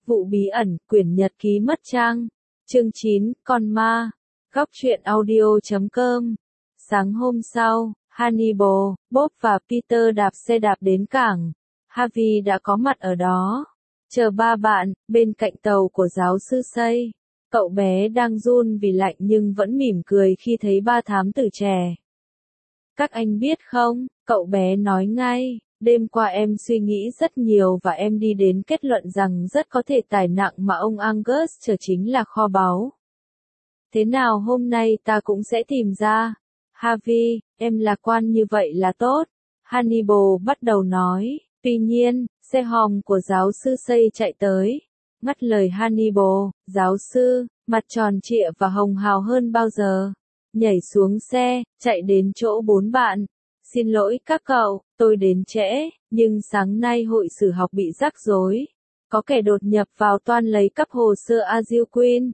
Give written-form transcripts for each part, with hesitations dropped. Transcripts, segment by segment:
Vụ bí ẩn, quyển nhật ký mất trang. Chương 9, con ma. Góc truyện audio.com. Sáng hôm sau, Hannibal, Bob và Peter đạp xe đạp đến cảng. Harvey đã có mặt ở đó. Chờ ba bạn, bên cạnh tàu của giáo sư Say. Cậu bé đang run vì lạnh nhưng vẫn mỉm cười khi thấy ba thám tử trẻ. Các anh biết không, cậu bé nói ngay. Đêm qua em suy nghĩ rất nhiều và em đi đến kết luận rằng rất có thể tài nặng mà ông Angus chở chính là kho báu. Thế nào hôm nay ta cũng sẽ tìm ra. Harvey, em lạc quan như vậy là tốt. Hannibal bắt đầu nói. Tuy nhiên, xe hòm của giáo sư Say chạy tới. Ngắt lời Hannibal, giáo sư, mặt tròn trịa và hồng hào hơn bao giờ. Nhảy xuống xe, chạy đến chỗ bốn bạn. Xin lỗi các cậu, tôi đến trễ, nhưng sáng nay hội sử học bị rắc rối. Có kẻ đột nhập vào toan lấy cắp hồ sơ Azil Queen.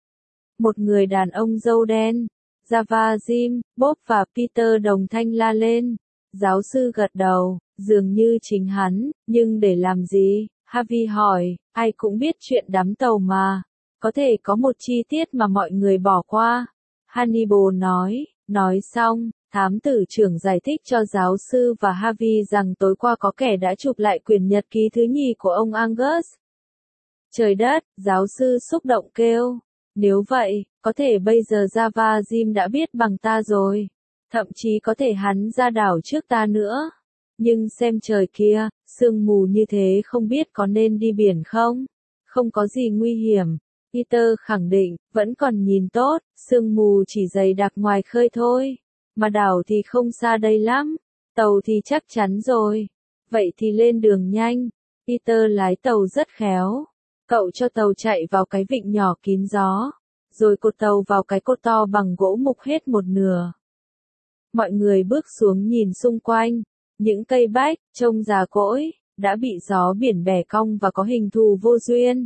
Một người đàn ông râu đen, Java Jim, Bob và Peter đồng thanh la lên. Giáo sư gật đầu, dường như chính hắn, nhưng để làm gì? Harvey hỏi, ai cũng biết chuyện đắm tàu mà. Có thể có một chi tiết mà mọi người bỏ qua. Hannibal nói xong. Thám tử trưởng giải thích cho giáo sư và Harvey rằng tối qua có kẻ đã chụp lại quyển nhật ký thứ nhì của ông Angus. Trời đất, giáo sư xúc động kêu. Nếu vậy, có thể bây giờ Java Jim đã biết bằng ta rồi. Thậm chí có thể hắn ra đảo trước ta nữa. Nhưng xem trời kia, sương mù như thế không biết có nên đi biển không? Không có gì nguy hiểm. Peter khẳng định, vẫn còn nhìn tốt, sương mù chỉ dày đặc ngoài khơi thôi. Mà đảo thì không xa đây lắm, tàu thì chắc chắn rồi. Vậy thì lên đường nhanh. Peter lái tàu rất khéo. Cậu cho tàu chạy vào cái vịnh nhỏ kín gió, rồi cột tàu vào cái cột to bằng gỗ mục hết một nửa. Mọi người bước xuống nhìn xung quanh. Những cây bách, trông già cỗi, đã bị gió biển bẻ cong và có hình thù vô duyên.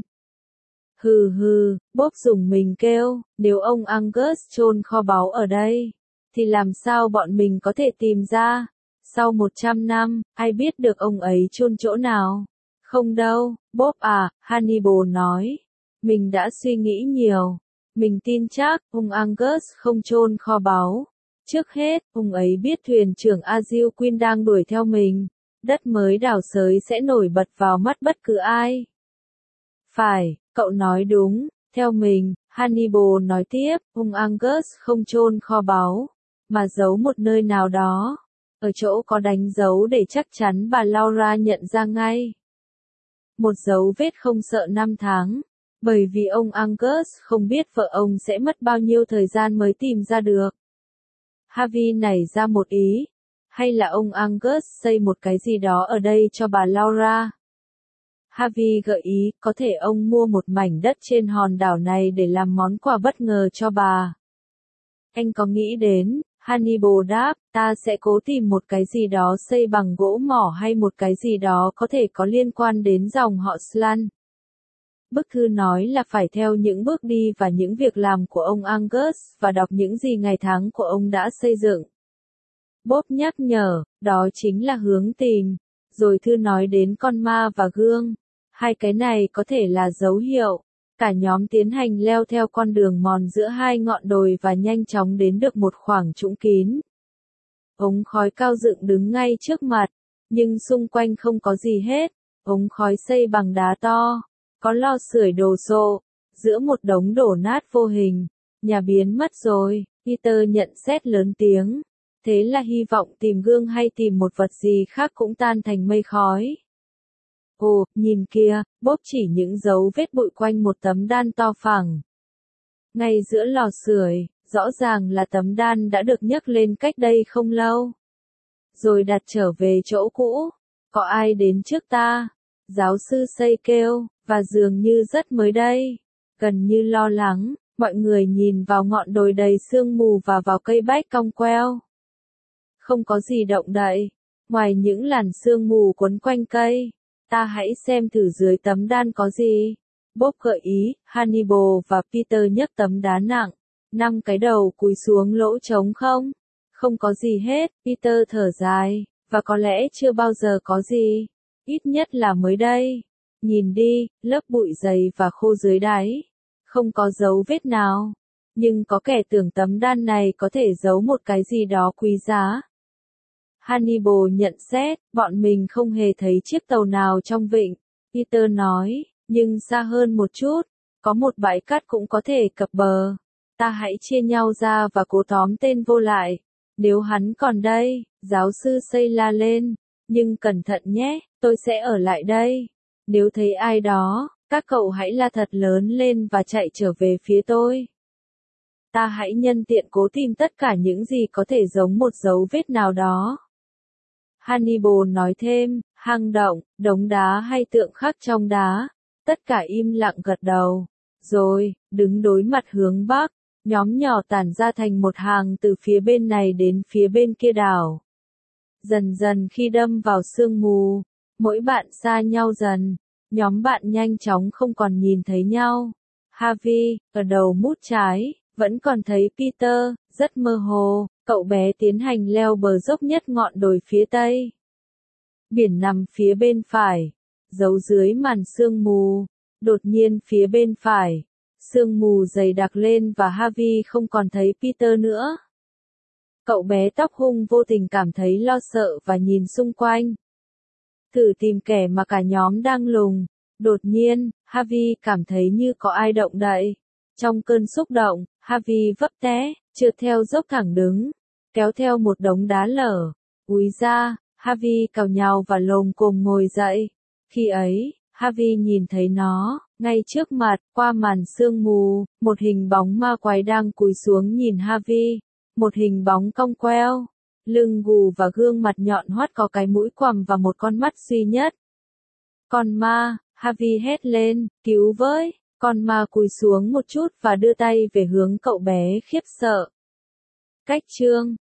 Hừ hừ, Bob dùng mình kêu, nếu ông Angus chôn kho báu ở đây, thì làm sao bọn mình có thể tìm ra? Sau 100 năm, ai biết được ông ấy chôn chỗ nào? Không đâu, Bob à, Hannibal nói. Mình đã suy nghĩ nhiều. Mình tin chắc, ông Angus không chôn kho báu. Trước hết, ông ấy biết thuyền trưởng Azil Queen đang đuổi theo mình. Đất mới đào xới sẽ nổi bật vào mắt bất cứ ai. Phải, cậu nói đúng. Theo mình, Hannibal nói tiếp, ông Angus không chôn kho báu, mà giấu một nơi nào đó. Ở chỗ có đánh dấu để chắc chắn bà Laura nhận ra ngay. Một dấu vết không sợ năm tháng. Bởi vì ông Angus không biết vợ ông sẽ mất bao nhiêu thời gian mới tìm ra được. Harvey nảy ra một ý. Hay là ông Angus xây một cái gì đó ở đây cho bà Laura? Harvey gợi ý, có thể ông mua một mảnh đất trên hòn đảo này để làm món quà bất ngờ cho bà. Anh có nghĩ đến, Hannibal đáp, ta sẽ cố tìm một cái gì đó xây bằng gỗ mỏ hay một cái gì đó có thể có liên quan đến dòng họ Slan. Bức thư nói là phải theo những bước đi và những việc làm của ông Angus và đọc những gì ngày tháng của ông đã xây dựng. Bob nhắc nhở, đó chính là hướng tìm. Rồi thư nói đến con ma và gương. Hai cái này có thể là dấu hiệu. Cả nhóm tiến hành leo theo con đường mòn giữa hai ngọn đồi và nhanh chóng đến được một khoảng trũng kín. Ống khói cao dựng đứng ngay trước mặt, nhưng xung quanh không có gì hết. Ống khói xây bằng đá to, có lò sưởi đồ sộ, giữa một đống đổ nát vô hình. Nhà biến mất rồi, Peter nhận xét lớn tiếng. Thế là hy vọng tìm gương hay tìm một vật gì khác cũng tan thành mây khói. Ồ, nhìn kia, Bob chỉ những dấu vết bụi quanh một tấm đan to phẳng. Ngay giữa lò sưởi, rõ ràng là tấm đan đã được nhấc lên cách đây không lâu. Rồi đặt trở về chỗ cũ. Có ai đến trước ta? Giáo sư Say kêu, và dường như rất mới đây. Gần như lo lắng, mọi người nhìn vào ngọn đồi đầy sương mù và vào cây bách cong queo. Không có gì động đậy, ngoài những làn sương mù quấn quanh cây. Ta hãy xem thử dưới tấm đan có gì. Bob gợi ý, Hannibal và Peter nhấc tấm đá nặng. 5 cái đầu cúi xuống lỗ trống không? Không có gì hết, Peter thở dài, và có lẽ chưa bao giờ có gì. Ít nhất là mới đây. Nhìn đi, lớp bụi dày và khô dưới đáy. Không có dấu vết nào. Nhưng có kẻ tưởng tấm đan này có thể giấu một cái gì đó quý giá. Hannibal nhận xét, bọn mình không hề thấy chiếc tàu nào trong vịnh. Peter nói, nhưng xa hơn một chút, có một bãi cát cũng có thể cập bờ. Ta hãy chia nhau ra và cố tóm tên vô lại. Nếu hắn còn đây, giáo sư Say la lên. Nhưng cẩn thận nhé, tôi sẽ ở lại đây. Nếu thấy ai đó, các cậu hãy la thật lớn lên và chạy trở về phía tôi. Ta hãy nhân tiện cố tìm tất cả những gì có thể giống một dấu vết nào đó. Hannibal nói thêm, hang động, đống đá hay tượng khắc trong đá. Tất cả im lặng gật đầu. Rồi, đứng đối mặt hướng bắc, nhóm nhỏ tản ra thành một hàng từ phía bên này đến phía bên kia đảo. Dần dần khi đâm vào sương mù, mỗi bạn xa nhau dần, nhóm bạn nhanh chóng không còn nhìn thấy nhau. Harvey, ở đầu mút trái, vẫn còn thấy Peter, rất mơ hồ, cậu bé tiến hành leo bờ dốc nhất ngọn đồi phía tây. Biển nằm phía bên phải, giấu dưới màn sương mù, đột nhiên phía bên phải, sương mù dày đặc lên và Harvey không còn thấy Peter nữa. Cậu bé tóc hung vô tình cảm thấy lo sợ và nhìn xung quanh. Thử tìm kẻ mà cả nhóm đang lùng. Đột nhiên, Harvey cảm thấy như có ai động đậy. Trong cơn xúc động, Harvey vấp té, trượt theo dốc thẳng đứng, kéo theo một đống đá lở. Úi ra, Harvey cào nhào và lồm cồm ngồi dậy. Khi ấy, Harvey nhìn thấy nó, ngay trước mặt, qua màn sương mù, một hình bóng ma quái đang cúi xuống nhìn Harvey. Một hình bóng cong queo, lưng gù và gương mặt nhọn hoắt có cái mũi quằm và một con mắt duy nhất. Con ma, Harvey hét lên, cứu với. Con ma cúi xuống một chút và đưa tay về hướng cậu bé khiếp sợ. Cách chương